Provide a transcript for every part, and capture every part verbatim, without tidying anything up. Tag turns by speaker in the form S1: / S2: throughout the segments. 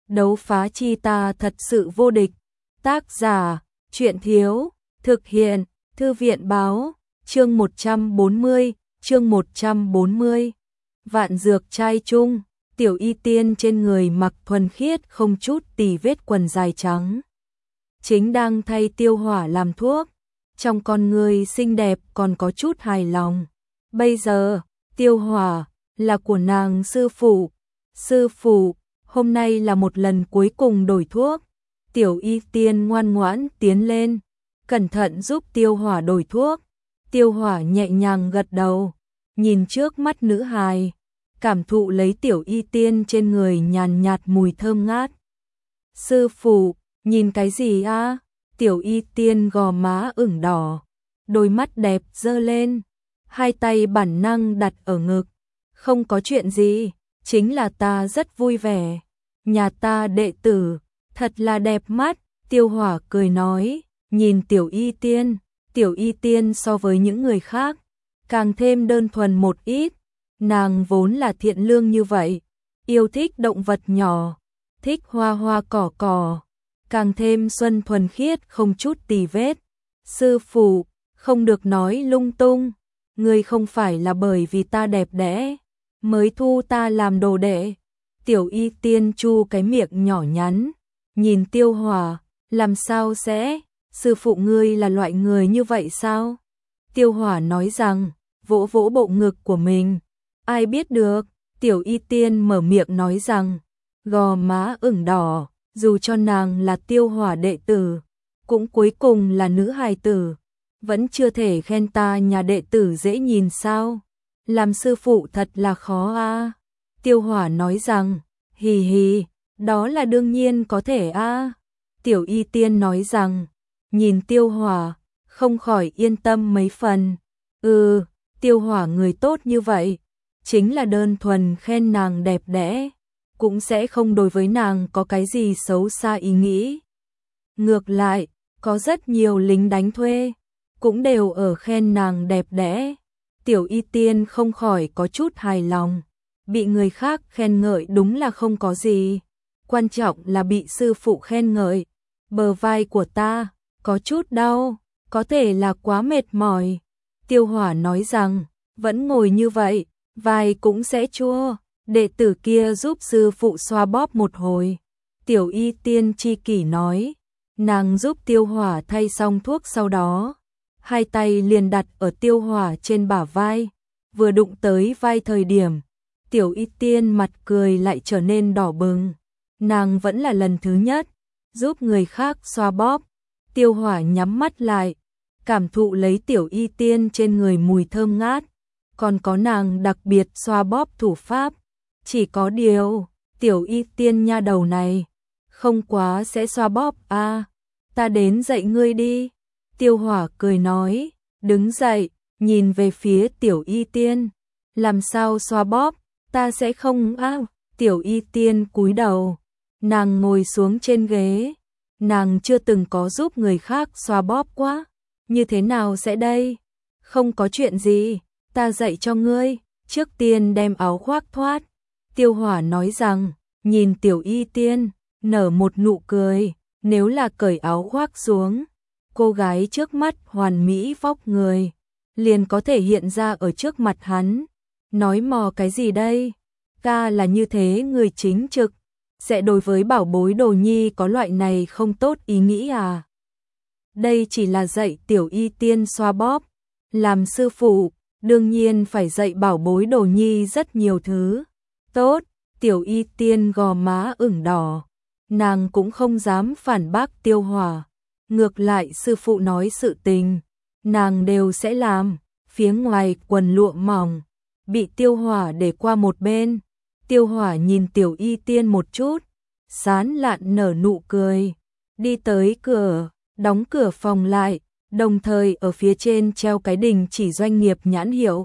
S1: Đấu phá chi ta thật sự vô địch. Tác giả, Truyện Thiếu, thực hiện, Thư viện Báo, chương một trăm bốn mươi, chương một trăm bốn mươi. Vạn dược trai chung, Tiểu Y Tiên trên người mặc thuần khiết không chút tì vết quần dài trắng. Chính đang thay Tiêu Hỏa làm thuốc, trong con người xinh đẹp còn có chút hài lòng. Bây giờ, Tiêu Hỏa là của nàng sư phụ. Sư phụ, hôm nay là một lần cuối cùng đổi thuốc. Tiểu Y Tiên ngoan ngoãn tiến lên, cẩn thận giúp Tiêu Hỏa đổi thuốc. Tiêu Hỏa nhẹ nhàng gật đầu, nhìn trước mắt nữ hài, cảm thụ lấy Tiểu Y Tiên trên người nhàn nhạt mùi thơm ngát. Sư phụ, nhìn cái gì a? Tiểu Y Tiên gò má ửng đỏ, đôi mắt đẹp dơ lên, hai tay bản năng đặt ở ngực. Không có chuyện gì, chính là ta rất vui vẻ. Nhà ta đệ tử, thật là đẹp mắt. Tiêu Hỏa cười nói, nhìn Tiểu Y Tiên. Tiểu Y Tiên so với những người khác, càng thêm đơn thuần một ít. Nàng vốn là thiện lương như vậy, yêu thích động vật nhỏ, thích hoa hoa cỏ cỏ, càng thêm xuân thuần khiết không chút tì vết. Sư phụ, không được nói lung tung, ngươi không phải là bởi vì ta đẹp đẽ mới thu ta làm đồ đệ. Tiểu Y Tiên chu cái miệng nhỏ nhắn, nhìn Tiêu Hỏa, làm sao sẽ, sư phụ ngươi là loại người như vậy sao? Tiêu Hỏa nói rằng, vỗ vỗ bộ ngực của mình, ai biết được. Tiểu Y Tiên mở miệng nói rằng, gò má ửng đỏ, dù cho nàng là Tiêu Hỏa đệ tử, cũng cuối cùng là nữ hài tử, vẫn chưa thể khen ta nhà đệ tử dễ nhìn sao? Làm sư phụ thật là khó a. Tiêu Hỏa nói rằng, hì hì, đó là đương nhiên có thể a. Tiểu Y Tiên nói rằng, nhìn Tiêu Hỏa, không khỏi yên tâm mấy phần. Ừ, Tiêu Hỏa người tốt như vậy, chính là đơn thuần khen nàng đẹp đẽ, cũng sẽ không đối với nàng có cái gì xấu xa ý nghĩ. Ngược lại, có rất nhiều lính đánh thuê, cũng đều ở khen nàng đẹp đẽ. Tiểu Y Tiên không khỏi có chút hài lòng, bị người khác khen ngợi đúng là không có gì, quan trọng là bị sư phụ khen ngợi. Bờ vai của ta có chút đau, có thể là quá mệt mỏi. Tiêu Hỏa nói rằng, vẫn ngồi như vậy, vai cũng sẽ chua, đệ tử kia giúp sư phụ xoa bóp một hồi. Tiểu Y Tiên chi kỷ nói, nàng giúp Tiêu Hỏa thay xong thuốc sau đó, hai tay liền đặt ở Tiêu Hỏa trên bả vai, vừa đụng tới vai thời điểm, Tiểu Y Tiên mặt cười lại trở nên đỏ bừng. Nàng vẫn là lần thứ nhất giúp người khác xoa bóp. Tiêu Hỏa nhắm mắt lại, cảm thụ lấy Tiểu Y Tiên trên người mùi thơm ngát, còn có nàng đặc biệt xoa bóp thủ pháp. Chỉ có điều, Tiểu Y Tiên nha đầu này, không quá sẽ xoa bóp a. Ta đến dạy ngươi đi. Tiêu Hỏa cười nói, đứng dậy, nhìn về phía Tiểu Y Tiên. Làm sao xoa bóp, ta sẽ không a. Tiểu Y Tiên cúi đầu, nàng ngồi xuống trên ghế. Nàng chưa từng có giúp người khác xoa bóp quá, như thế nào sẽ đây? Không có chuyện gì, ta dạy cho ngươi, trước tiên đem áo khoác thoát. Tiêu Hỏa nói rằng, nhìn Tiểu Y Tiên, nở một nụ cười, nếu là cởi áo khoác xuống, cô gái trước mắt hoàn mỹ vóc người, liền có thể hiện ra ở trước mặt hắn. Nói mò cái gì đây? Ca là như thế người chính trực, sẽ đối với bảo bối đồ nhi có loại này không tốt ý nghĩ à? Đây chỉ là dạy Tiểu Y Tiên xoa bóp, làm sư phụ, đương nhiên phải dạy bảo bối đồ nhi rất nhiều thứ. Tốt, Tiểu Y Tiên gò má ửng đỏ, nàng cũng không dám phản bác Tiêu Hỏa. Ngược lại sư phụ nói sự tình, nàng đều sẽ làm. Phía ngoài quần lụa mỏng, bị Tiêu Hỏa để qua một bên. Tiêu Hỏa nhìn Tiểu Y Tiên một chút, sán lạn nở nụ cười, đi tới cửa, đóng cửa phòng lại, đồng thời ở phía trên treo cái đình chỉ doanh nghiệp nhãn hiệu,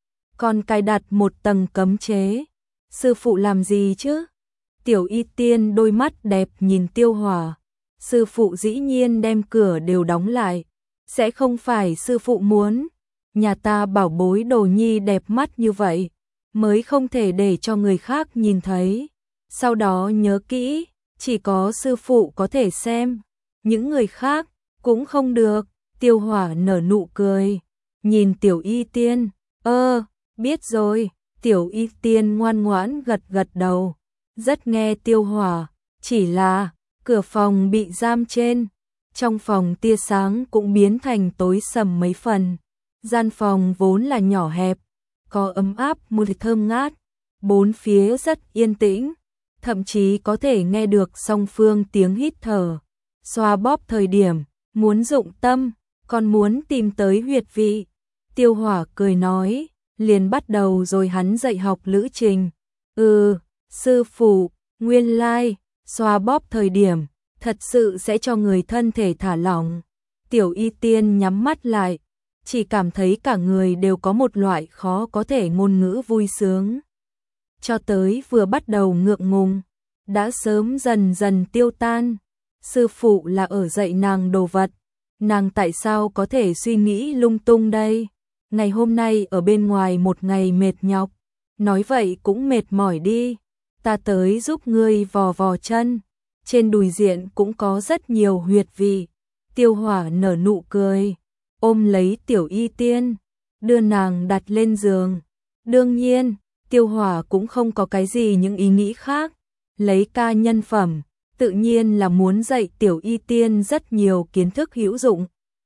S1: còn cài đặt một tầng cấm chế. Sư phụ làm gì chứ? Tiểu Y Tiên đôi mắt đẹp nhìn Tiêu Hỏa. Sư phụ dĩ nhiên đem cửa đều đóng lại, sẽ không phải sư phụ muốn. Nhà ta bảo bối đồ nhi đẹp mắt như vậy, mới không thể để cho người khác nhìn thấy. Sau đó nhớ kỹ, chỉ có sư phụ có thể xem, những người khác cũng không được. Tiêu Hỏa nở nụ cười, nhìn Tiểu Y Tiên, ơ, biết rồi. Tiểu Y Tiên ngoan ngoãn gật gật đầu, rất nghe Tiêu Hỏa, chỉ là cửa phòng bị giam trên, trong phòng tia sáng cũng biến thành tối sầm mấy phần. Gian phòng vốn là nhỏ hẹp, có ấm áp mùi thơm ngát, bốn phía rất yên tĩnh, thậm chí có thể nghe được song phương tiếng hít thở. Xoa bóp thời điểm, muốn dụng tâm, còn muốn tìm tới huyệt vị. Tiêu Hỏa cười nói, liền bắt đầu rồi hắn dạy học lữ trình. Ừ, sư phụ, nguyên lai, xoa bóp thời điểm, thật sự sẽ cho người thân thể thả lỏng. Tiểu Y Tiên nhắm mắt lại, chỉ cảm thấy cả người đều có một loại khó có thể ngôn ngữ vui sướng. Cho tới vừa bắt đầu ngượng ngùng, đã sớm dần dần tiêu tan. Sư phụ là ở dạy nàng đồ vật, nàng tại sao có thể suy nghĩ lung tung đây? Ngày hôm nay ở bên ngoài một ngày mệt nhọc, nói vậy cũng mệt mỏi đi, ta tới giúp ngươi vò vò chân, trên đùi diện cũng có rất nhiều huyệt vị. Tiêu Hỏa nở nụ cười, ôm lấy Tiểu Y Tiên, đưa nàng đặt lên giường. Đương nhiên, Tiêu Hỏa cũng không có cái gì những ý nghĩ khác, lấy ca nhân phẩm, tự nhiên là muốn dạy Tiểu Y Tiên rất nhiều kiến thức hữu dụng.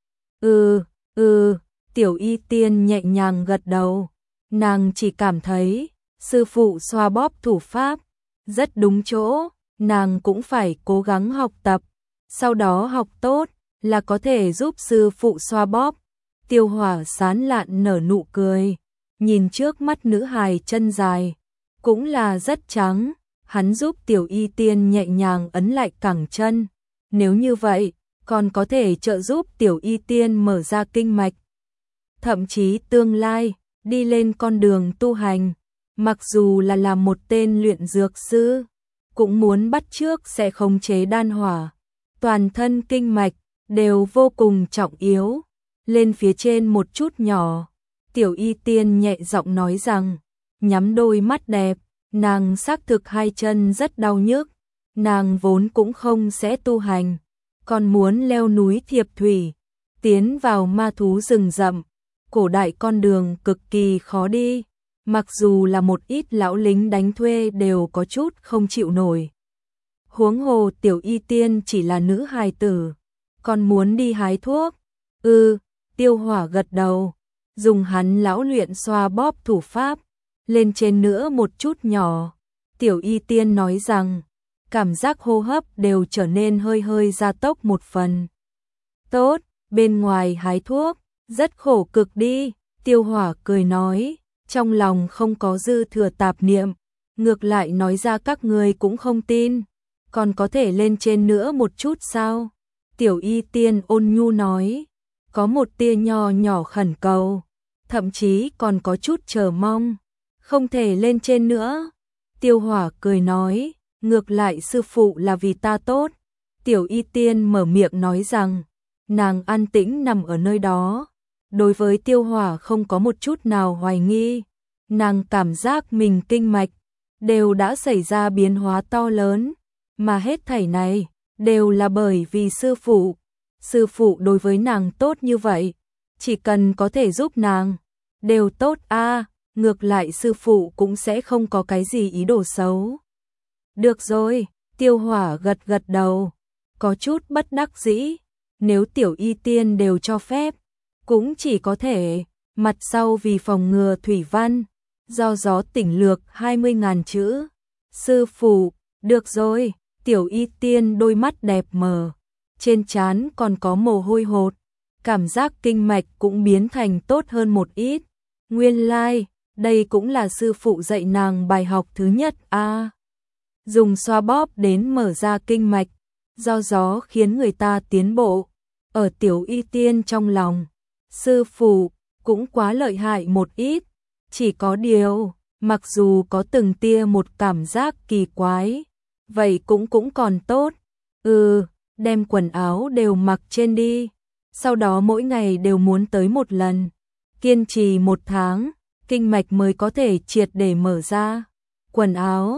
S1: Ừ, ừ, Tiểu Y Tiên nhẹ nhàng gật đầu, nàng chỉ cảm thấy sư phụ xoa bóp thủ pháp rất đúng chỗ, nàng cũng phải cố gắng học tập, sau đó học tốt là có thể giúp sư phụ xoa bóp. Tiêu Hỏa sán lạn nở nụ cười, nhìn trước mắt nữ hài chân dài, cũng là rất trắng, hắn giúp Tiểu Y Tiên nhẹ nhàng ấn lại cẳng chân, nếu như vậy, còn có thể trợ giúp Tiểu Y Tiên mở ra kinh mạch. Thậm chí tương lai, đi lên con đường tu hành, mặc dù là làm một tên luyện dược sư, cũng muốn bắt chước sẽ khống chế đan hỏa, toàn thân kinh mạch đều vô cùng trọng yếu. Lên phía trên một chút nhỏ, Tiểu Y Tiên nhẹ giọng nói rằng, nhắm đôi mắt đẹp, nàng xác thực hai chân rất đau nhức, nàng vốn cũng không sẽ tu hành, còn muốn leo núi thiệp thủy, tiến vào ma thú rừng rậm, cổ đại con đường cực kỳ khó đi, mặc dù là một ít lão lính đánh thuê đều có chút không chịu nổi. Huống hồ Tiểu Y Tiên chỉ là nữ hài tử, còn muốn đi hái thuốc. Ừ, Tiêu Hỏa gật đầu, dùng hắn lão luyện xoa bóp thủ pháp, lên trên nữa một chút nhỏ. Tiểu Y Tiên nói rằng, cảm giác hô hấp đều trở nên hơi hơi gia tốc một phần. Tốt, bên ngoài hái thuốc, rất khổ cực đi. Tiêu Hỏa cười nói, trong lòng không có dư thừa tạp niệm, ngược lại nói ra các người cũng không tin, còn có thể lên trên nữa một chút sao? Tiểu Y Tiên ôn nhu nói, có một tia nho nhỏ khẩn cầu, thậm chí còn có chút chờ mong, không thể lên trên nữa. Tiêu Hỏa cười nói, ngược lại sư phụ là vì ta tốt. Tiểu Y Tiên mở miệng nói rằng, nàng an tĩnh nằm ở nơi đó, đối với Tiêu Hỏa không có một chút nào hoài nghi, nàng cảm giác mình kinh mạch đều đã xảy ra biến hóa to lớn, mà hết thảy này đều là bởi vì sư phụ. Sư phụ đối với nàng tốt như vậy, chỉ cần có thể giúp nàng, đều tốt a. À, ngược lại sư phụ cũng sẽ không có cái gì ý đồ xấu. Được rồi, Tiêu Hỏa gật gật đầu, có chút bất đắc dĩ, nếu Tiểu Y Tiên đều cho phép, cũng chỉ có thể, mặt sau vì phòng ngừa thủy văn, do gió tỉnh lược hai mươi nghìn chữ. Sư phụ, được rồi, Tiểu Y Tiên đôi mắt đẹp mờ, trên trán còn có mồ hôi hột, cảm giác kinh mạch cũng biến thành tốt hơn một ít. Nguyên lai, like, đây cũng là sư phụ dạy nàng bài học thứ nhất a. À, dùng xoa bóp đến mở ra kinh mạch, do gió khiến người ta tiến bộ. Ở Tiểu Y Tiên trong lòng, sư phụ cũng quá lợi hại một ít, chỉ có điều, mặc dù có từng tia một cảm giác kỳ quái, vậy cũng cũng còn tốt. Ừ, đem quần áo đều mặc trên đi, sau đó mỗi ngày đều muốn tới một lần, kiên trì một tháng, kinh mạch mới có thể triệt để mở ra. Quần áo,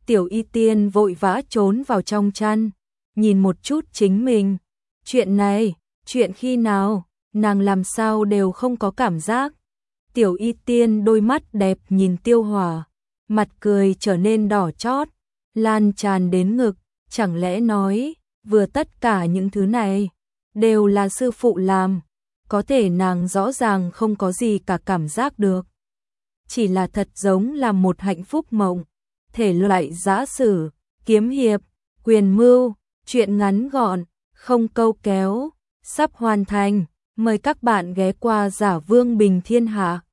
S1: Tiểu Y Tiên vội vã trốn vào trong chăn, nhìn một chút chính mình. Chuyện này, chuyện khi nào, nàng làm sao đều không có cảm giác. Tiểu Y Tiên đôi mắt đẹp nhìn Tiêu Hòa, mặt cười trở nên đỏ chót, lan tràn đến ngực, chẳng lẽ nói, vừa tất cả những thứ này, đều là sư phụ làm, có thể nàng rõ ràng không có gì cả cảm giác được. Chỉ là thật giống là một hạnh phúc mộng, thể loại giã sử, kiếm hiệp, quyền mưu, chuyện ngắn gọn, không câu kéo, sắp hoàn thành, mời các bạn ghé qua Giả Vương Bình Thiên Hạ.